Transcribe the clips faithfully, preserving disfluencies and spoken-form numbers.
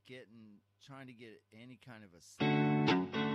getting, trying to get any kind of a.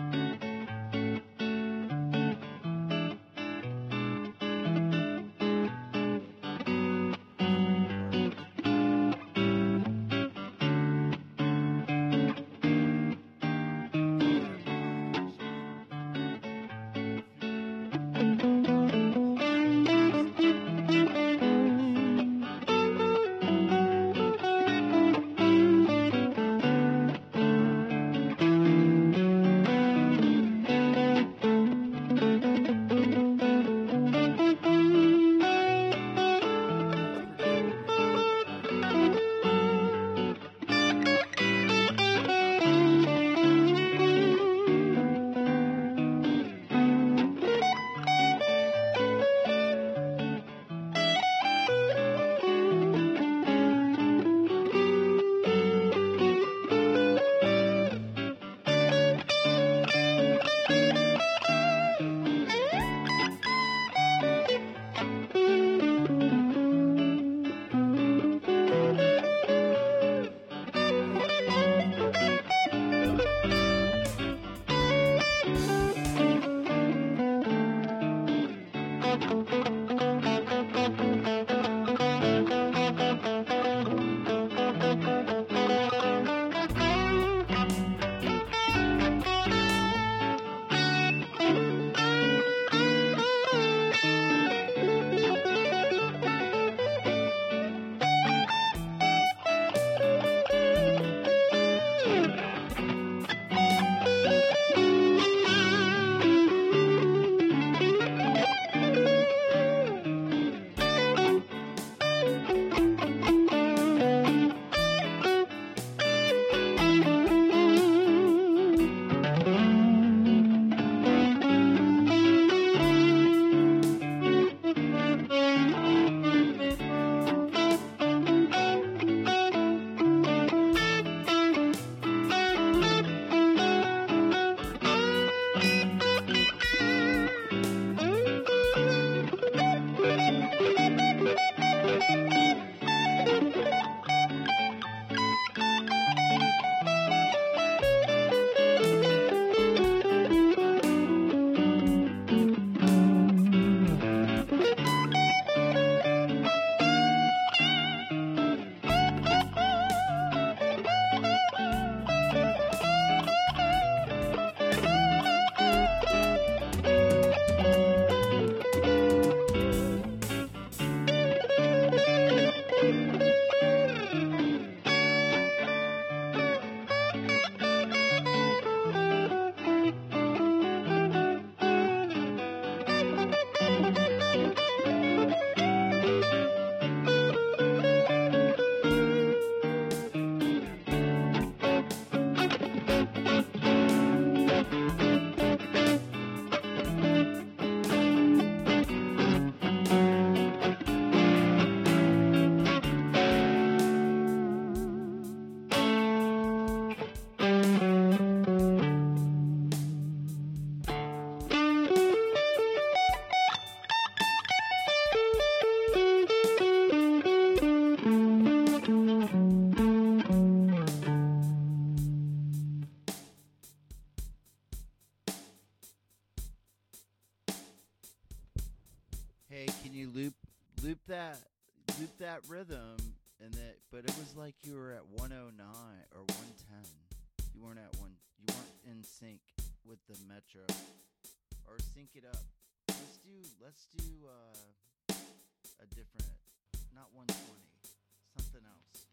Hey, can you loop loop that loop that rhythm and that? But it was like you were at one oh nine or one ten. You weren't at one. You weren't in sync with the metro. Or sync it up. Let's do let's do uh, a different, not one twenty, something else.